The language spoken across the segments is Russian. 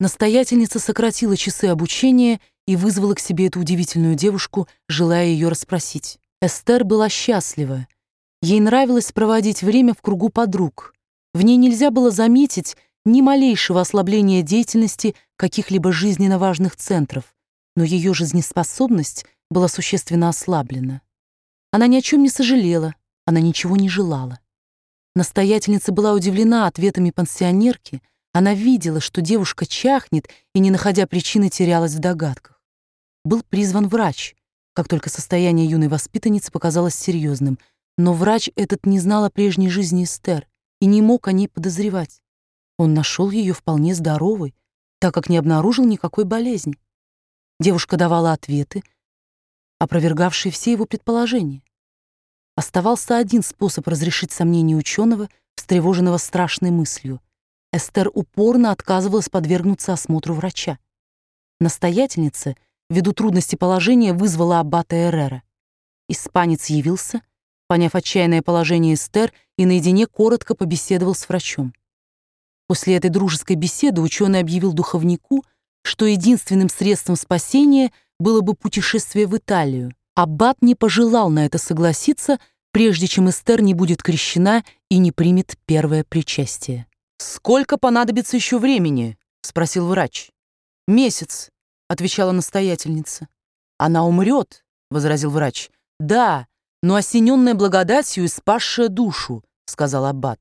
Настоятельница сократила часы обучения и вызвала к себе эту удивительную девушку, желая ее расспросить. Эстер была счастлива. Ей нравилось проводить время в кругу подруг. В ней нельзя было заметить ни малейшего ослабления деятельности каких-либо жизненно важных центров, но ее жизнеспособность была существенно ослаблена. Она ни о чем не сожалела, она ничего не желала. Настоятельница была удивлена ответами пансионерки. Она видела, что девушка чахнет и, не находя причины, терялась в догадках. Был призван врач, как только состояние юной воспитанницы показалось серьезным, но врач этот не знал о прежней жизни Эстер и не мог о ней подозревать. Он нашел ее вполне здоровой, так как не обнаружил никакой болезни. Девушка давала ответы, опровергавшие все его предположения. Оставался один способ разрешить сомнения ученого, встревоженного страшной мыслью. Эстер упорно отказывалась подвергнуться осмотру врача. Настоятельница, ввиду трудности положения, вызвала аббата Эррера. Испанец явился, поняв отчаянное положение Эстер, и наедине коротко побеседовал с врачом. После этой дружеской беседы ученый объявил духовнику, что единственным средством спасения было бы путешествие в Италию. Аббат не пожелал на это согласиться, прежде чем Эстер не будет крещена и не примет первое причастие. «Сколько понадобится еще времени?» — спросил врач. «Месяц», — отвечала настоятельница. «Она умрет», — возразил врач. «Да, но осененная благодатью и спасшая душу», — сказал аббат.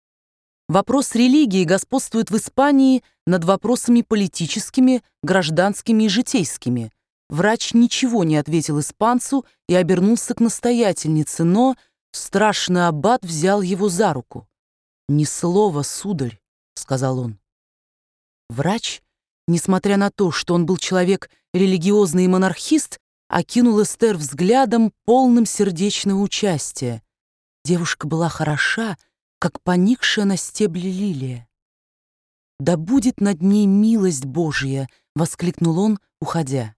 Вопрос религии господствует в Испании над вопросами политическими, гражданскими и житейскими. Врач ничего не ответил испанцу и обернулся к настоятельнице, но страшный аббат взял его за руку. «Ни слова, сударь», — сказал он. Врач, несмотря на то, что он был человек религиозный и монархист, окинул Эстер взглядом, полным сердечного участия. Девушка была хороша, как поникшая на стебле лилия. «Да будет над ней милость Божья!» — воскликнул он, уходя.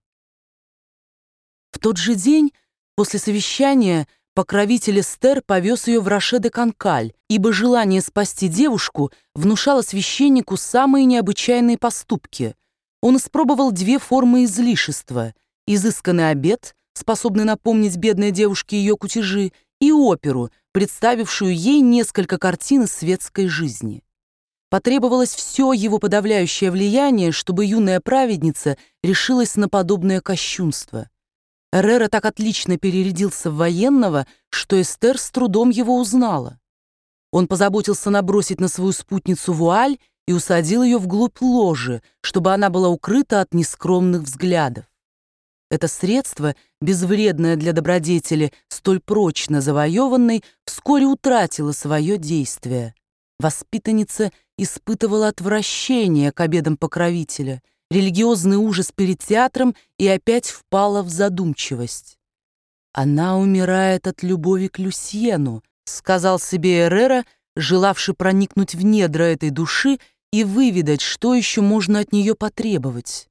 В тот же день, после совещания, покровитель Эстер повез ее в Роше-де-Канкаль, ибо желание спасти девушку внушало священнику самые необычайные поступки. Он испробовал две формы излишества: изысканный обед, способный напомнить бедной девушке ее кутежи, и оперу, представившую ей несколько картин из светской жизни. Потребовалось все его подавляющее влияние, чтобы юная праведница решилась на подобное кощунство. Эррера так отлично перерядился в военного, что Эстер с трудом его узнала. Он позаботился набросить на свою спутницу вуаль и усадил ее вглубь ложи, чтобы она была укрыта от нескромных взглядов. Это средство, безвредное для добродетели, столь прочно завоеванной, вскоре утратило свое действие. Воспитанница испытывала отвращение к обедам покровителя, религиозный ужас перед театром и опять впала в задумчивость. «Она умирает от любови к Люсьену», — сказал себе Эррера, желавший проникнуть в недра этой души и выведать, что еще можно от нее потребовать.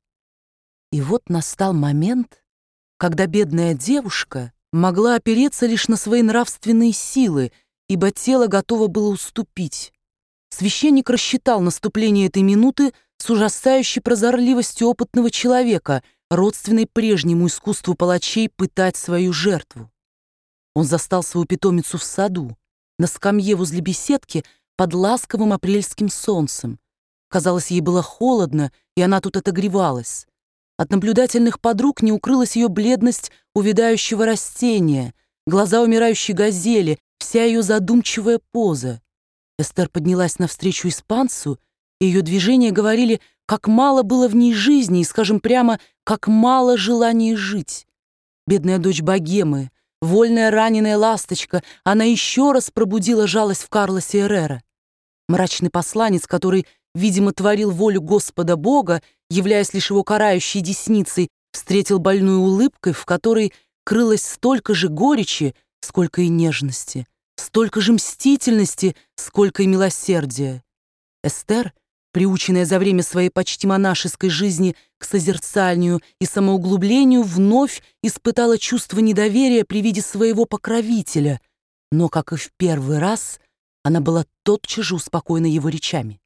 И вот настал момент, когда бедная девушка могла опереться лишь на свои нравственные силы, ибо тело готово было уступить. Священник рассчитал наступление этой минуты с ужасающей прозорливостью опытного человека, родственной прежнему искусству палачей пытать свою жертву. Он застал свою питомицу в саду, на скамье возле беседки под ласковым апрельским солнцем. Казалось, ей было холодно, и она тут отогревалась. От наблюдательных подруг не укрылась ее бледность увядающего растения, глаза умирающей газели, вся ее задумчивая поза. Эстер поднялась навстречу испанцу, и ее движения говорили, как мало было в ней жизни и, скажем прямо, как мало желания жить. Бедная дочь богемы, вольная раненая ласточка, она еще раз пробудила жалость в Карлосе Эррера. Мрачный посланец, который, видимо, творил волю Господа Бога, являясь лишь его карающей десницей, встретил больную улыбкой, в которой крылось столько же горечи, сколько и нежности, столько же мстительности, сколько и милосердия. Эстер, приученная за время своей почти монашеской жизни к созерцанию и самоуглублению, вновь испытала чувство недоверия при виде своего покровителя, но, как и в первый раз, она была тотчас же успокоена его речами.